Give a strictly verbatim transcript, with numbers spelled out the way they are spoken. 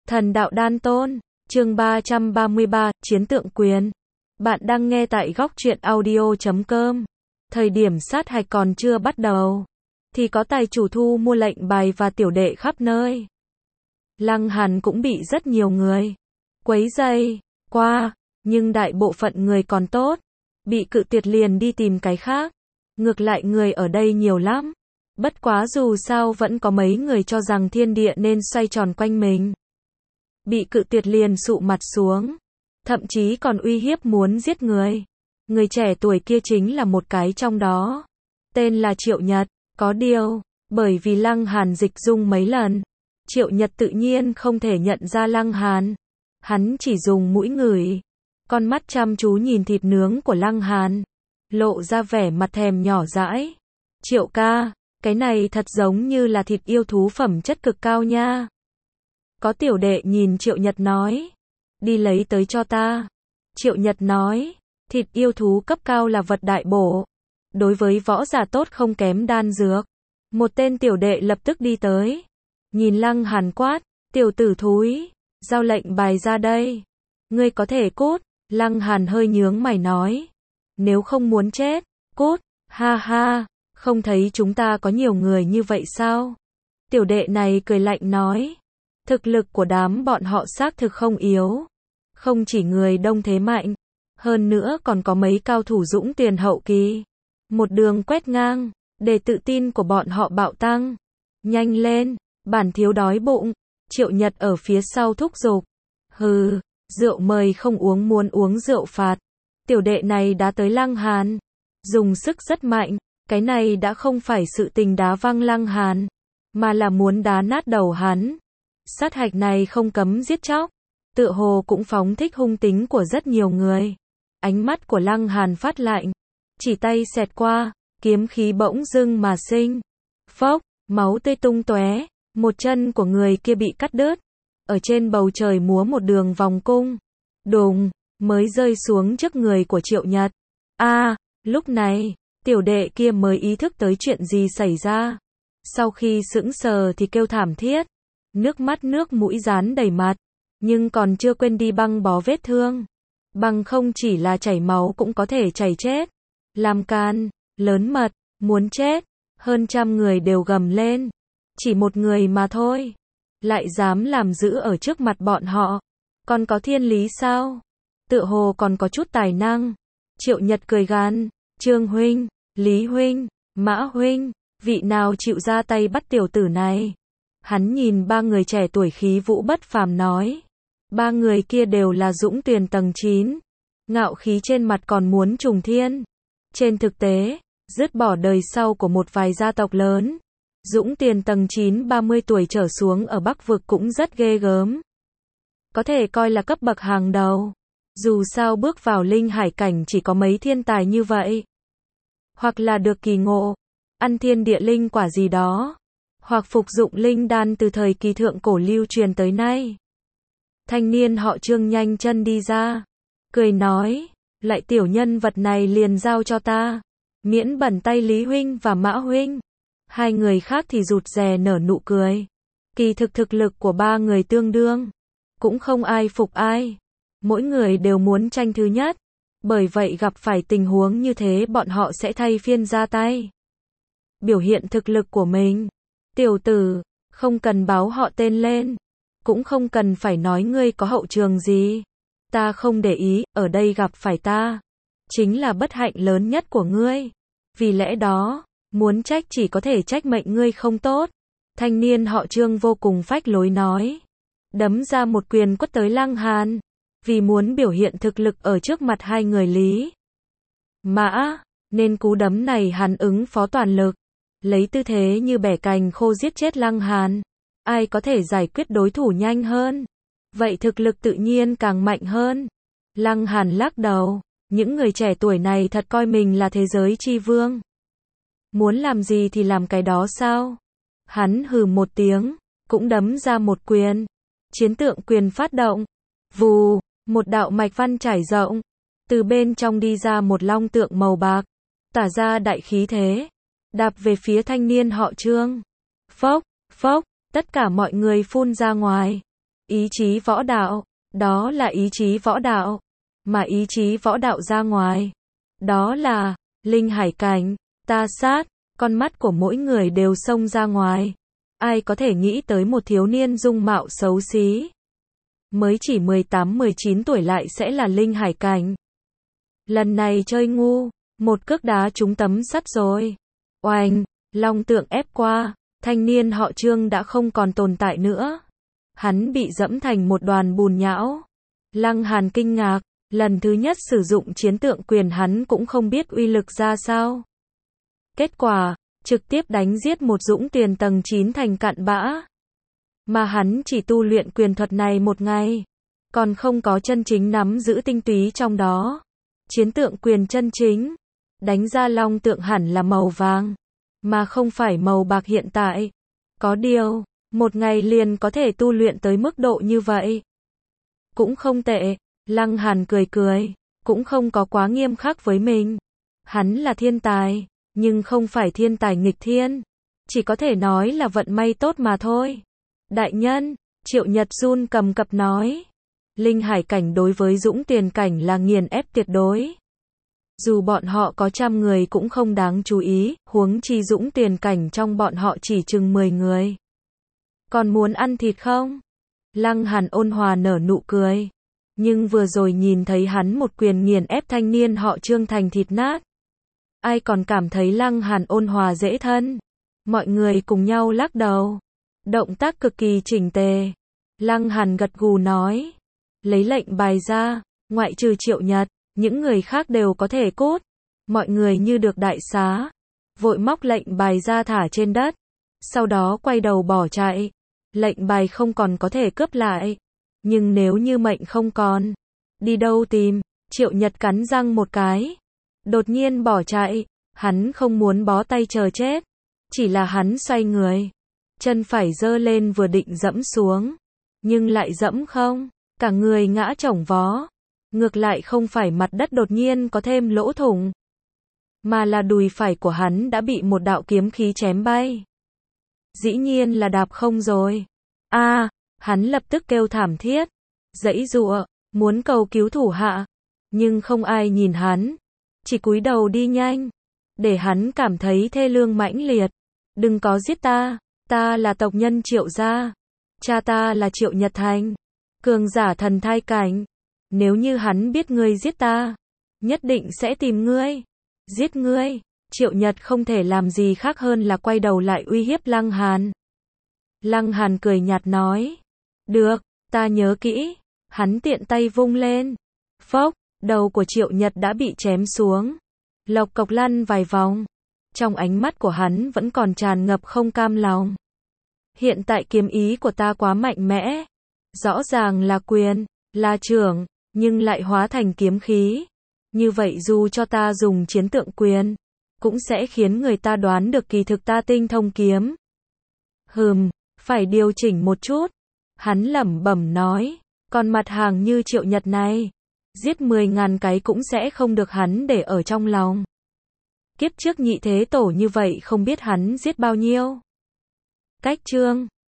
Thần đạo đan tôn, chương ba trăm ba mươi ba, chiến tượng quyền. Bạn đang nghe tại góc truyện audio chấm com. Thời điểm sát hạch còn chưa bắt đầu, thì có tài chủ thu mua lệnh bài và tiểu đệ khắp nơi. Lăng Hàn cũng bị rất nhiều người quấy rầy qua, nhưng đại bộ phận người còn tốt, bị cự tuyệt liền đi tìm cái khác. Ngược lại người ở đây nhiều lắm. Bất quá dù sao vẫn có mấy người cho rằng thiên địa nên xoay tròn quanh mình. Bị cự tuyệt liền sụ mặt xuống, thậm chí còn uy hiếp muốn giết người. Người trẻ tuổi kia chính là một cái trong đó. Tên là Triệu Nhật, có điều, bởi vì Lăng Hàn dịch dung mấy lần, Triệu Nhật tự nhiên không thể nhận ra Lăng Hàn. Hắn chỉ dùng mũi ngửi, con mắt chăm chú nhìn thịt nướng của Lăng Hàn, lộ ra vẻ mặt thèm nhỏ dãi. Triệu ca, cái này thật giống như là thịt yêu thú phẩm chất cực cao nha. Có tiểu đệ nhìn Triệu Nhật nói, đi lấy tới cho ta. Triệu Nhật nói, thịt yêu thú cấp cao là vật đại bổ, đối với võ giả tốt không kém đan dược. Một tên tiểu đệ lập tức đi tới, nhìn Lăng Hàn quát, tiểu tử thúi, giao lệnh bài ra đây. Ngươi có thể cút. Lăng Hàn hơi nhướng mày nói, nếu không muốn chết, cút. Ha ha, không thấy chúng ta có nhiều người như vậy sao? Tiểu đệ này cười lạnh nói, thực lực của đám bọn họ xác thực không yếu, không chỉ người đông thế mạnh, hơn nữa còn có mấy cao thủ dũng tiền hậu kỳ. Một đường quét ngang, để tự tin của bọn họ bạo tăng. Nhanh lên, bản thiếu đói bụng. Triệu Nhật ở phía sau thúc giục. Hừ, rượu mời không uống muốn uống rượu phạt. Tiểu đệ này đã tới Lăng Hàn, dùng sức rất mạnh, cái này đã không phải sự tình đá văng Lăng Hàn, mà là muốn đá nát đầu hắn. Sát hạch này không cấm giết chóc, tựa hồ cũng phóng thích hung tính của rất nhiều người. Ánh mắt của Lăng Hàn phát lạnh, chỉ tay xẹt qua, kiếm khí bỗng dưng mà sinh. Phốc, máu tươi tung tóe, một chân của người kia bị cắt đứt, ở trên bầu trời múa một đường vòng cung, đùng, mới rơi xuống trước người của Triệu Nhật. A, à, lúc này, tiểu đệ kia mới ý thức tới chuyện gì xảy ra. Sau khi sững sờ thì kêu thảm thiết, nước mắt nước mũi dán đầy mặt, nhưng còn chưa quên đi băng bó vết thương. Bằng không chỉ là chảy máu cũng có thể chảy chết. Làm can, lớn mật, muốn chết, hơn trăm người đều gầm lên. Chỉ một người mà thôi, lại dám làm dữ ở trước mặt bọn họ, còn có thiên lý sao? Tựa hồ còn có chút tài năng. Triệu Nhật cười gằn, Trương huynh, Lý huynh, Mã huynh, vị nào chịu ra tay bắt tiểu tử này? Hắn nhìn ba người trẻ tuổi khí vũ bất phàm nói, ba người kia đều là dũng tuyền tầng chín, ngạo khí trên mặt còn muốn trùng thiên. Trên thực tế, dứt bỏ đời sau của một vài gia tộc lớn, dũng tiền tầng chín ba mươi tuổi trở xuống ở Bắc vực cũng rất ghê gớm. Có thể coi là cấp bậc hàng đầu. Dù sao bước vào linh hải cảnh chỉ có mấy thiên tài như vậy. Hoặc là được kỳ ngộ, ăn thiên địa linh quả gì đó, hoặc phục dụng linh đan từ thời kỳ thượng cổ lưu truyền tới nay. Thanh niên họ Trương nhanh chân đi ra, cười nói, lại tiểu nhân vật này liền giao cho ta, miễn bẩn tay Lý huynh và Mã huynh. Hai người khác thì rụt rè nở nụ cười. Kỳ thực thực lực của ba người tương đương, cũng không ai phục ai, mỗi người đều muốn tranh thứ nhất. Bởi vậy gặp phải tình huống như thế bọn họ sẽ thay phiên ra tay, biểu hiện thực lực của mình. Tiểu tử, không cần báo họ tên lên, cũng không cần phải nói ngươi có hậu trường gì, ta không để ý. Ở đây gặp phải ta, chính là bất hạnh lớn nhất của ngươi. Vì lẽ đó, muốn trách chỉ có thể trách mệnh ngươi không tốt. Thanh niên họ Trương vô cùng phách lối nói, đấm ra một quyền quất tới Lăng Hàn, vì muốn biểu hiện thực lực ở trước mặt hai người Lý Mã, nên cú đấm này hắn ứng phó toàn lực, lấy tư thế như bẻ cành khô giết chết Lăng Hàn. Ai có thể giải quyết đối thủ nhanh hơn, vậy thực lực tự nhiên càng mạnh hơn. Lăng Hàn lắc đầu, những người trẻ tuổi này thật coi mình là thế giới chi vương. Muốn làm gì thì làm cái đó sao? Hắn hừ một tiếng, cũng đấm ra một quyền. Chiến tượng quyền phát động. Vù, một đạo mạch văn trải rộng. Từ bên trong đi ra một long tượng màu bạc, tỏa ra đại khí thế, đạp về phía thanh niên họ Trương. Phốc, phốc, tất cả mọi người phun ra ngoài. Ý chí võ đạo, đó là ý chí võ đạo. Mà ý chí võ đạo ra ngoài, đó là linh hải cảnh, ta sát, con mắt của mỗi người đều xông ra ngoài. Ai có thể nghĩ tới một thiếu niên dung mạo xấu xí, mới chỉ mười tám mười chín tuổi lại sẽ là linh hải cảnh. Lần này chơi ngu, một cước đá trúng tấm sắt rồi. Oanh, long tượng ép qua, thanh niên họ Trương đã không còn tồn tại nữa. Hắn bị dẫm thành một đoàn bùn nhão. Lăng Hàn kinh ngạc, lần thứ nhất sử dụng chiến tượng quyền hắn cũng không biết uy lực ra sao. Kết quả, trực tiếp đánh giết một dũng tuyền tầng chín thành cặn bã. Mà hắn chỉ tu luyện quyền thuật này một ngày, còn không có chân chính nắm giữ tinh túy trong đó. Chiến tượng quyền chân chính, đánh ra long tượng hẳn là màu vàng, mà không phải màu bạc hiện tại. Có điều, một ngày liền có thể tu luyện tới mức độ như vậy. Cũng không tệ, Lăng Hàn cười cười, cũng không có quá nghiêm khắc với mình. Hắn là thiên tài, nhưng không phải thiên tài nghịch thiên, chỉ có thể nói là vận may tốt mà thôi. Đại nhân, Triệu Nhật run cầm cập nói, linh hải cảnh đối với dũng tiền cảnh là nghiền ép tuyệt đối. Dù bọn họ có trăm người cũng không đáng chú ý, huống chi dũng tiền cảnh trong bọn họ chỉ chừng mười người. Còn muốn ăn thịt không? Lăng Hàn ôn hòa nở nụ cười. Nhưng vừa rồi nhìn thấy hắn một quyền nghiền ép thanh niên họ Trương thành thịt nát. Ai còn cảm thấy Lăng Hàn ôn hòa dễ thân? Mọi người cùng nhau lắc đầu. Động tác cực kỳ chỉnh tề. Lăng Hàn gật gù nói. Lấy lệnh bài ra, ngoại trừ Triệu Nhật, những người khác đều có thể cút. Mọi người như được đại xá. Vội móc lệnh bài ra thả trên đất. Sau đó quay đầu bỏ chạy. Lệnh bài không còn có thể cướp lại. Nhưng nếu như mệnh không còn, đi đâu tìm? Triệu Nhật cắn răng một cái. Đột nhiên bỏ chạy. Hắn không muốn bó tay chờ chết. Chỉ là hắn xoay người. Chân phải giơ lên vừa định dẫm xuống. Nhưng lại dẫm không. Cả người ngã chổng vó. Ngược lại không phải mặt đất đột nhiên có thêm lỗ thủng. Mà là đùi phải của hắn đã bị một đạo kiếm khí chém bay. Dĩ nhiên là đạp không rồi. A, à, hắn lập tức kêu thảm thiết. Giãy giụa, muốn cầu cứu thủ hạ. Nhưng không ai nhìn hắn. Chỉ cúi đầu đi nhanh. Để hắn cảm thấy thê lương mãnh liệt. Đừng có giết ta. Ta là tộc nhân Triệu gia. Cha ta là Triệu Nhật Thành. Cường giả thần thai cảnh. Nếu như hắn biết ngươi giết ta, nhất định sẽ tìm ngươi. Giết ngươi. Triệu Nhật không thể làm gì khác hơn là quay đầu lại uy hiếp Lăng Hàn. Lăng Hàn cười nhạt nói. Được, ta nhớ kỹ. Hắn tiện tay vung lên. Phốc, đầu của Triệu Nhật đã bị chém xuống. Lộc cộc lăn vài vòng. Trong ánh mắt của hắn vẫn còn tràn ngập không cam lòng. Hiện tại kiếm ý của ta quá mạnh mẽ. Rõ ràng là quyền, là trưởng, nhưng lại hóa thành kiếm khí. Như vậy dù cho ta dùng chiến tượng quyền, cũng sẽ khiến người ta đoán được kỳ thực ta tinh thông kiếm. Hừm, phải điều chỉnh một chút. Hắn lẩm bẩm nói, còn mặt hàng như Triệu Nhật này, giết mười ngàn cái cũng sẽ không được hắn để ở trong lòng. Kiếp trước nhị thế tổ như vậy không biết hắn giết bao nhiêu. Cách chương